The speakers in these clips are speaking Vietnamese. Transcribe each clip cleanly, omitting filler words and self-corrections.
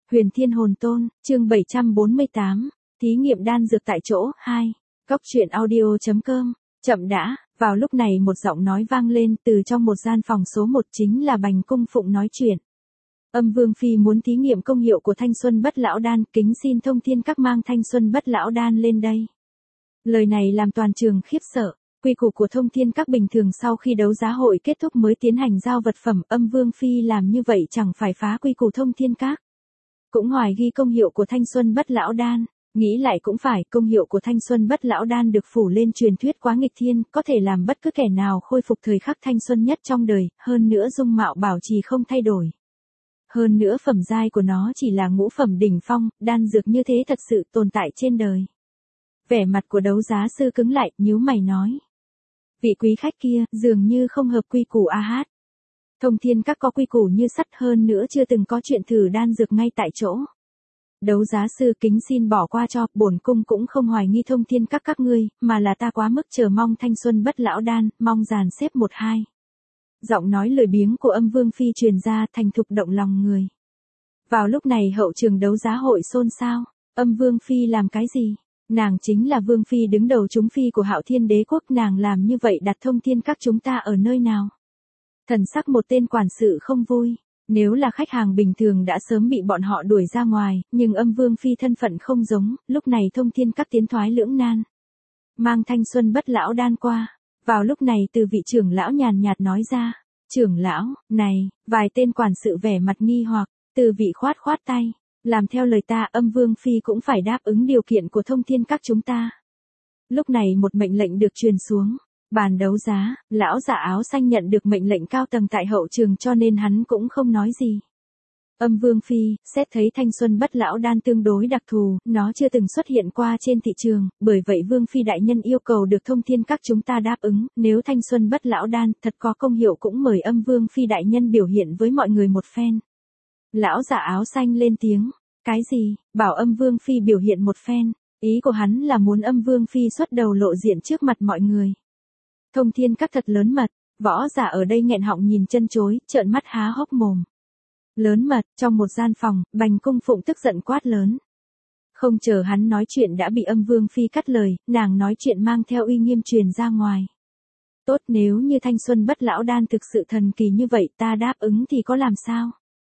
Huyền Thiên Hồn Tôn, chương 748, thí nghiệm đan dược tại chỗ, 2, Cóc truyện audio.com, chậm đã, vào lúc này một giọng nói vang lên từ trong một gian phòng số 1 chính là Bành Cung Phụng nói chuyện. Âm Vương Phi muốn thí nghiệm công hiệu của Thanh Xuân Bất Lão Đan, kính xin Thông Thiên Các mang Thanh Xuân Bất Lão Đan lên đây. Lời này làm toàn trường khiếp sợ. Quy củ của Thông Thiên Các bình thường sau khi đấu giá hội kết thúc mới tiến hành giao vật phẩm, Âm Vương Phi làm như vậy chẳng phải phá quy củ Thông Thiên Các. Cũng hoài nghi công hiệu của Thanh Xuân Bất Lão Đan, nghĩ lại cũng phải, công hiệu của Thanh Xuân Bất Lão Đan được phủ lên truyền thuyết quá nghịch thiên, có thể làm bất cứ kẻ nào khôi phục thời khắc thanh xuân nhất trong đời, hơn nữa dung mạo bảo trì không thay đổi. Hơn nữa phẩm giai của nó chỉ là ngũ phẩm đỉnh phong, đan dược như thế thật sự tồn tại trên đời. Vẻ mặt của đấu giá sư cứng lại, nhíu mày nói. Vị quý khách kia, dường như không hợp quy củ a hát. Thông Thiên Các có quy củ như sắt, hơn nữa chưa từng có chuyện thử đan dược ngay tại chỗ. Đấu giá sư kính xin bỏ qua cho, bổn cung cũng không hoài nghi Thông Thiên các ngươi, mà là ta quá mức chờ mong Thanh Xuân Bất Lão Đan, mong dàn xếp 1-2. Giọng nói lười biếng của Âm Vương Phi truyền ra, thành thục động lòng người. Vào lúc này hậu trường đấu giá hội xôn xao, Âm Vương Phi làm cái gì? Nàng chính là Vương Phi đứng đầu chúng phi của Hạo Thiên Đế Quốc, nàng làm như vậy đặt Thông Thiên Các chúng ta ở nơi nào? Thần sắc một tên quản sự không vui, nếu là khách hàng bình thường đã sớm bị bọn họ đuổi ra ngoài, nhưng Âm Vương Phi thân phận không giống, lúc này Thông Thiên Các tiến thoái lưỡng nan. Mang Thanh Xuân Bất Lão Đan qua, vào lúc này từ vị trưởng lão nhàn nhạt nói ra, trưởng lão, này, vài tên quản sự vẻ mặt nghi hoặc, từ vị khoát tay. Làm theo lời ta, Âm Vương Phi cũng phải đáp ứng điều kiện của Thông Thiên Các chúng ta. Lúc này một mệnh lệnh được truyền xuống. Bàn đấu giá, lão giả áo xanh nhận được mệnh lệnh cao tầng tại hậu trường cho nên hắn cũng không nói gì. Âm Vương Phi, xét thấy Thanh Xuân Bất Lão Đan tương đối đặc thù, nó chưa từng xuất hiện qua trên thị trường, bởi vậy Vương Phi đại nhân yêu cầu được Thông Thiên Các chúng ta đáp ứng, nếu Thanh Xuân Bất Lão Đan thật có công hiệu cũng mời Âm Vương Phi đại nhân biểu hiện với mọi người một phen. Lão giả áo xanh lên tiếng, cái gì, bảo Âm Vương Phi biểu hiện một phen, ý của hắn là muốn Âm Vương Phi xuất đầu lộ diện trước mặt mọi người. Thông Thiên Các thật lớn mật, võ giả ở đây nghẹn họng nhìn chân chối, trợn mắt há hốc mồm. Lớn mật, trong một gian phòng, Bành Cung Phụng tức giận quát lớn. Không chờ hắn nói chuyện đã bị Âm Vương Phi cắt lời, nàng nói chuyện mang theo uy nghiêm truyền ra ngoài. Tốt, nếu như Thanh Xuân Bất Lão Đan thực sự thần kỳ như vậy ta đáp ứng thì có làm sao?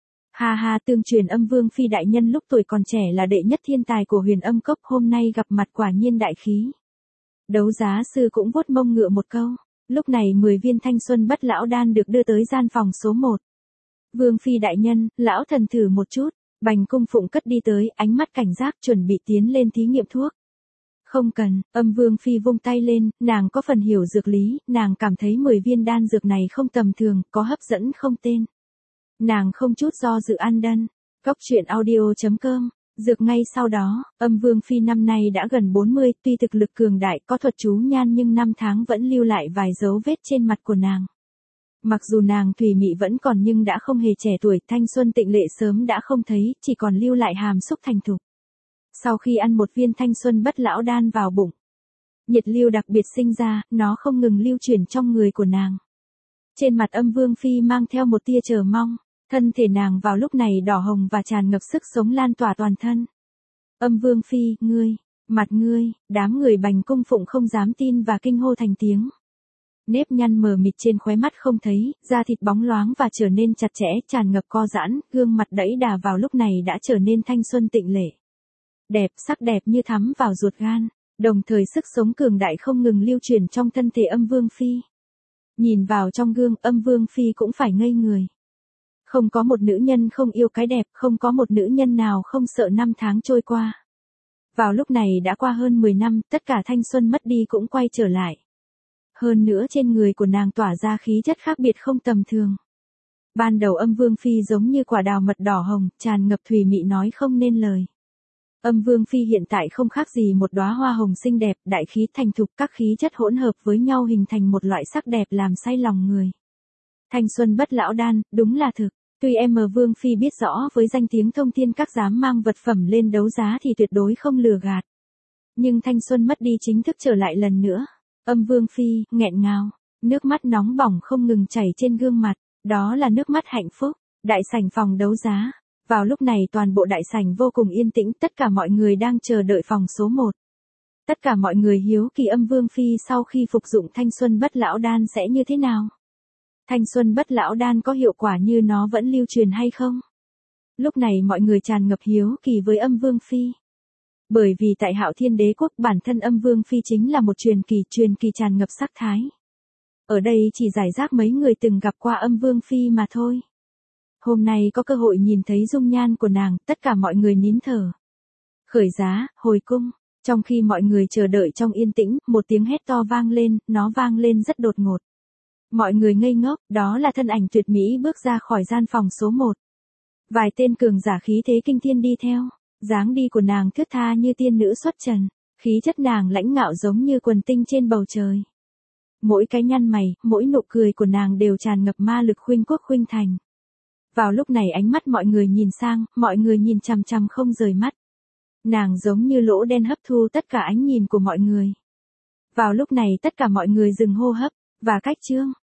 Ha ha, tương truyền Âm Vương Phi đại nhân lúc tuổi còn trẻ là đệ nhất thiên tài của Huyền Âm Cốc, hôm nay gặp mặt quả nhiên đại khí. Đấu giá sư cũng vuốt mông ngựa một câu. Lúc này 10 viên Thanh Xuân Bất Lão Đan được đưa tới gian phòng số 1. Vương Phi đại nhân, lão thần thử một chút. Bành Cung Phụng cất đi tới, ánh mắt cảnh giác chuẩn bị tiến lên thí nghiệm thuốc. Không cần, Âm Vương Phi vung tay lên, nàng có phần hiểu dược lý, nàng cảm thấy 10 viên đan dược này không tầm thường, có hấp dẫn không tên. Nàng không chút do dự ăn đan. Cóc truyện audio.com. Dược ngay sau đó, Âm Vương Phi năm nay đã gần 40, tuy thực lực cường đại có thuật chú nhan nhưng năm tháng vẫn lưu lại vài dấu vết trên mặt của nàng. Mặc dù nàng thùy mị vẫn còn nhưng đã không hề trẻ tuổi, thanh xuân tịnh lệ sớm đã không thấy, chỉ còn lưu lại hàm xúc thành thục. Sau khi ăn một viên Thanh Xuân Bất Lão Đan vào bụng, nhiệt lưu đặc biệt sinh ra, nó không ngừng lưu chuyển trong người của nàng. Trên mặt Âm Vương Phi mang theo một tia chờ mong. Thân thể nàng vào lúc này đỏ hồng và tràn ngập sức sống lan tỏa toàn thân. Âm Vương Phi, ngươi, mặt ngươi, đám người Bành Cung Phụng không dám tin và kinh hô thành tiếng. Nếp nhăn mờ mịt trên khóe mắt không thấy, da thịt bóng loáng và trở nên chặt chẽ, tràn ngập co giãn, gương mặt đẫy đà vào lúc này đã trở nên thanh xuân tịnh lệ. Đẹp, sắc đẹp như thắm vào ruột gan, đồng thời sức sống cường đại không ngừng lưu truyền trong thân thể Âm Vương Phi. Nhìn vào trong gương, Âm Vương Phi cũng phải ngây người. Không có một nữ nhân không yêu cái đẹp, không có một nữ nhân nào không sợ năm tháng trôi qua. Vào lúc này đã qua hơn 10 năm, tất cả thanh xuân mất đi cũng quay trở lại. Hơn nữa trên người của nàng tỏa ra khí chất khác biệt không tầm thường. Ban đầu Âm Vương Phi giống như quả đào mật đỏ hồng, tràn ngập thùy mị nói không nên lời. Âm Vương Phi hiện tại không khác gì một đóa hoa hồng xinh đẹp, đại khí thành thục, các khí chất hỗn hợp với nhau hình thành một loại sắc đẹp làm say lòng người. Thanh Xuân Bất Lão Đan, đúng là thực. Tuy Vương Phi biết rõ với danh tiếng Thông Thiên Các dám mang vật phẩm lên đấu giá thì tuyệt đối không lừa gạt. Nhưng thanh xuân mất đi chính thức trở lại lần nữa. Âm Vương Phi, nghẹn ngào, nước mắt nóng bỏng không ngừng chảy trên gương mặt, đó là nước mắt hạnh phúc. Đại sảnh phòng đấu giá, Vào lúc này toàn bộ đại sảnh vô cùng yên tĩnh, tất cả mọi người đang chờ đợi phòng số 1. Tất cả mọi người hiếu kỳ Âm Vương Phi sau khi phục dụng thanh xuân bất lão đan sẽ như thế nào? Thanh xuân bất lão đan có hiệu quả như nó vẫn lưu truyền hay không? Lúc này mọi người tràn ngập hiếu kỳ với Âm Vương Phi. Bởi vì tại Hạo Thiên Đế Quốc bản thân Âm Vương Phi chính là một truyền kỳ tràn ngập sắc thái. Ở đây chỉ giải rác mấy người từng gặp qua Âm Vương Phi mà thôi. Hôm nay có cơ hội nhìn thấy dung nhan của nàng, tất cả mọi người nín thở. Khởi giá, hồi cung. Trong khi mọi người chờ đợi trong yên tĩnh, một tiếng hét to vang lên, nó vang lên rất đột ngột. Mọi người ngây ngốc, đó là thân ảnh tuyệt mỹ bước ra khỏi gian phòng số 1. Vài tên cường giả khí thế kinh thiên đi theo, dáng đi của nàng thướt tha như tiên nữ xuất trần, khí chất nàng lãnh ngạo giống như quần tinh trên bầu trời. Mỗi cái nhăn mày, mỗi nụ cười của nàng đều tràn ngập ma lực khuynh quốc khuynh thành. Vào lúc này ánh mắt mọi người nhìn sang, mọi người nhìn chằm chằm không rời mắt. Nàng giống như lỗ đen hấp thu tất cả ánh nhìn của mọi người. Vào lúc này tất cả mọi người dừng hô hấp, và cách chương.